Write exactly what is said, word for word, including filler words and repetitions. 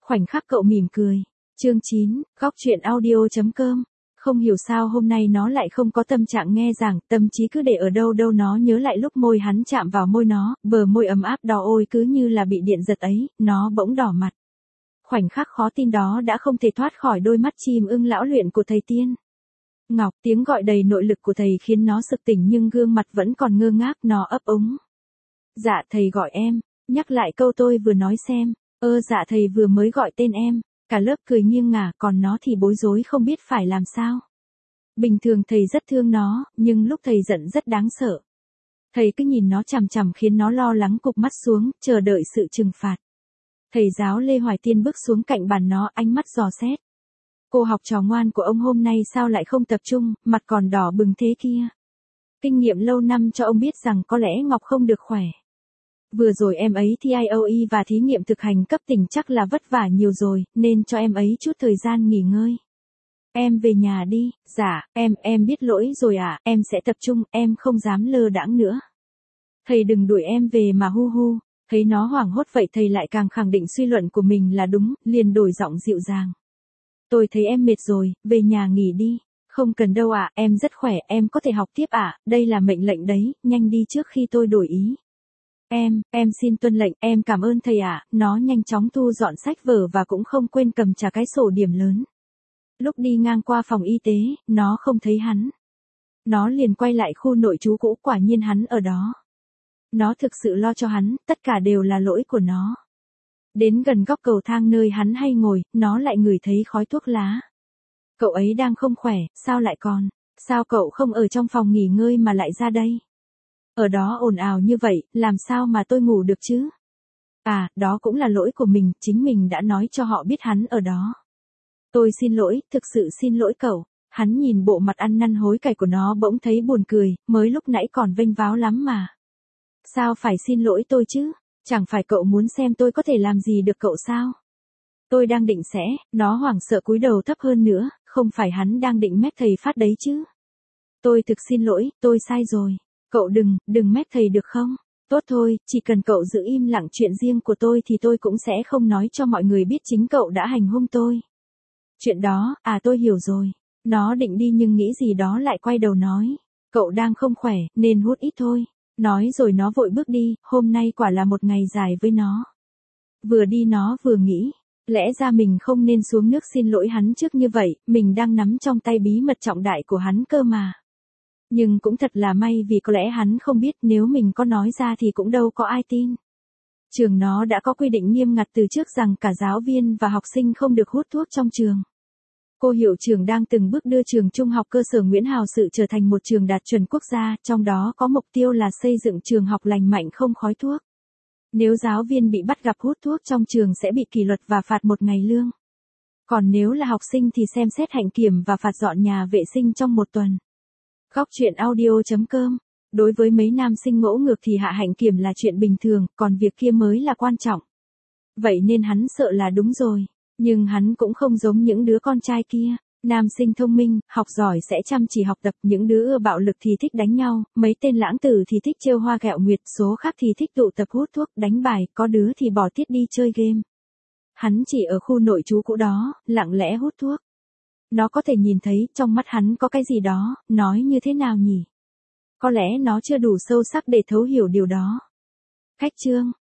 Khoảnh khắc cậu mỉm cười. Chương chín, góc truyện audio.com. Không hiểu sao hôm nay nó lại không có tâm trạng nghe giảng, tâm trí cứ để ở đâu đâu nó nhớ lại lúc môi hắn chạm vào môi nó, bờ môi ấm áp đỏ ôi cứ như là bị điện giật ấy, nó bỗng đỏ mặt. Khoảnh khắc khó tin đó đã không thể thoát khỏi đôi mắt chim ưng lão luyện của thầy Tiên. Ngọc, tiếng gọi đầy nội lực của thầy khiến nó sực tỉnh nhưng gương mặt vẫn còn ngơ ngác, nó ấp úng. Dạ thầy gọi em, nhắc lại câu tôi vừa nói xem, ơ dạ thầy vừa mới gọi tên em. Cả lớp cười nghiêng ngả, còn nó thì bối rối không biết phải làm sao. Bình thường thầy rất thương nó, nhưng lúc thầy giận rất đáng sợ. Thầy cứ nhìn nó chằm chằm khiến nó lo lắng cụp mắt xuống, chờ đợi sự trừng phạt. Thầy giáo Lê Hoài Tiên bước xuống cạnh bàn nó, ánh mắt dò xét. Cô học trò ngoan của ông hôm nay sao lại không tập trung, mặt còn đỏ bừng thế kia. Kinh nghiệm lâu năm cho ông biết rằng có lẽ Ngọc không được khỏe. Vừa rồi em ấy thi i o e và thí nghiệm thực hành cấp tỉnh chắc là vất vả nhiều rồi, nên cho em ấy chút thời gian nghỉ ngơi. Em về nhà đi. Dạ, em, em biết lỗi rồi ạ, à, em sẽ tập trung, em không dám lơ đãng nữa. Thầy đừng đuổi em về mà hu hu. Thấy nó hoảng hốt vậy thầy lại càng khẳng định suy luận của mình là đúng, liền đổi giọng dịu dàng. Tôi thấy em mệt rồi, về nhà nghỉ đi. Không cần đâu ạ, à, em rất khỏe, em có thể học tiếp ạ, à, đây là mệnh lệnh đấy, nhanh đi trước khi tôi đổi ý. Em, em xin tuân lệnh, em cảm ơn thầy ạ, à. Nó nhanh chóng thu dọn sách vở và cũng không quên cầm trả cái sổ điểm lớn. Lúc đi ngang qua phòng y tế, nó không thấy hắn. Nó liền quay lại khu nội trú cũ, quả nhiên hắn ở đó. Nó thực sự lo cho hắn, tất cả đều là lỗi của nó. Đến gần góc cầu thang nơi hắn hay ngồi, nó lại ngửi thấy khói thuốc lá. Cậu ấy đang không khỏe, sao lại còn? Sao cậu không ở trong phòng nghỉ ngơi mà lại ra đây? Ở đó ồn ào như vậy, làm sao mà tôi ngủ được chứ? À, đó cũng là lỗi của mình, chính mình đã nói cho họ biết hắn ở đó. Tôi xin lỗi, thực sự xin lỗi cậu. Hắn nhìn bộ mặt ăn năn hối cải của nó bỗng thấy buồn cười, mới lúc nãy còn vênh váo lắm mà. Sao phải xin lỗi tôi chứ? Chẳng phải cậu muốn xem tôi có thể làm gì được cậu sao? Tôi đang định sẽ, nó hoảng sợ cúi đầu thấp hơn nữa, không phải hắn đang định mét thầy phát đấy chứ? Tôi thực xin lỗi, tôi sai rồi. Cậu đừng, đừng mét thầy được không? Tốt thôi, chỉ cần cậu giữ im lặng chuyện riêng của tôi thì tôi cũng sẽ không nói cho mọi người biết chính cậu đã hành hung tôi. Chuyện đó, à tôi hiểu rồi. Nó định đi nhưng nghĩ gì đó lại quay đầu nói. Cậu đang không khỏe, nên hút ít thôi. Nói rồi nó vội bước đi, hôm nay quả là một ngày dài với nó. Vừa đi nó vừa nghĩ, lẽ ra mình không nên xuống nước xin lỗi hắn trước như vậy, mình đang nắm trong tay bí mật trọng đại của hắn cơ mà. Nhưng cũng thật là may vì có lẽ hắn không biết, nếu mình có nói ra thì cũng đâu có ai tin. Trường nó đã có quy định nghiêm ngặt từ trước rằng cả giáo viên và học sinh không được hút thuốc trong trường. Cô hiệu trưởng đang từng bước đưa trường trung học cơ sở Nguyễn Hào Sự trở thành một trường đạt chuẩn quốc gia, trong đó có mục tiêu là xây dựng trường học lành mạnh không khói thuốc. Nếu giáo viên bị bắt gặp hút thuốc trong trường sẽ bị kỷ luật và phạt một ngày lương. Còn nếu là học sinh thì xem xét hạnh kiểm và phạt dọn nhà vệ sinh trong một tuần. Góc truyện audio.com. Đối với mấy nam sinh ngỗ ngược thì hạ hạnh kiểm là chuyện bình thường, còn việc kia mới là quan trọng. Vậy nên hắn sợ là đúng rồi. Nhưng hắn cũng không giống những đứa con trai kia. Nam sinh thông minh, học giỏi sẽ chăm chỉ học tập, những đứa ưa bạo lực thì thích đánh nhau, mấy tên lãng tử thì thích trêu hoa ghẹo nguyệt, số khác thì thích tụ tập hút thuốc, đánh bài, có đứa thì bỏ tiết đi chơi game. Hắn chỉ ở khu nội trú cũ đó, lặng lẽ hút thuốc. Nó có thể nhìn thấy, trong mắt hắn có cái gì đó, nói như thế nào nhỉ? Có lẽ nó chưa đủ sâu sắc để thấu hiểu điều đó. Khách chương.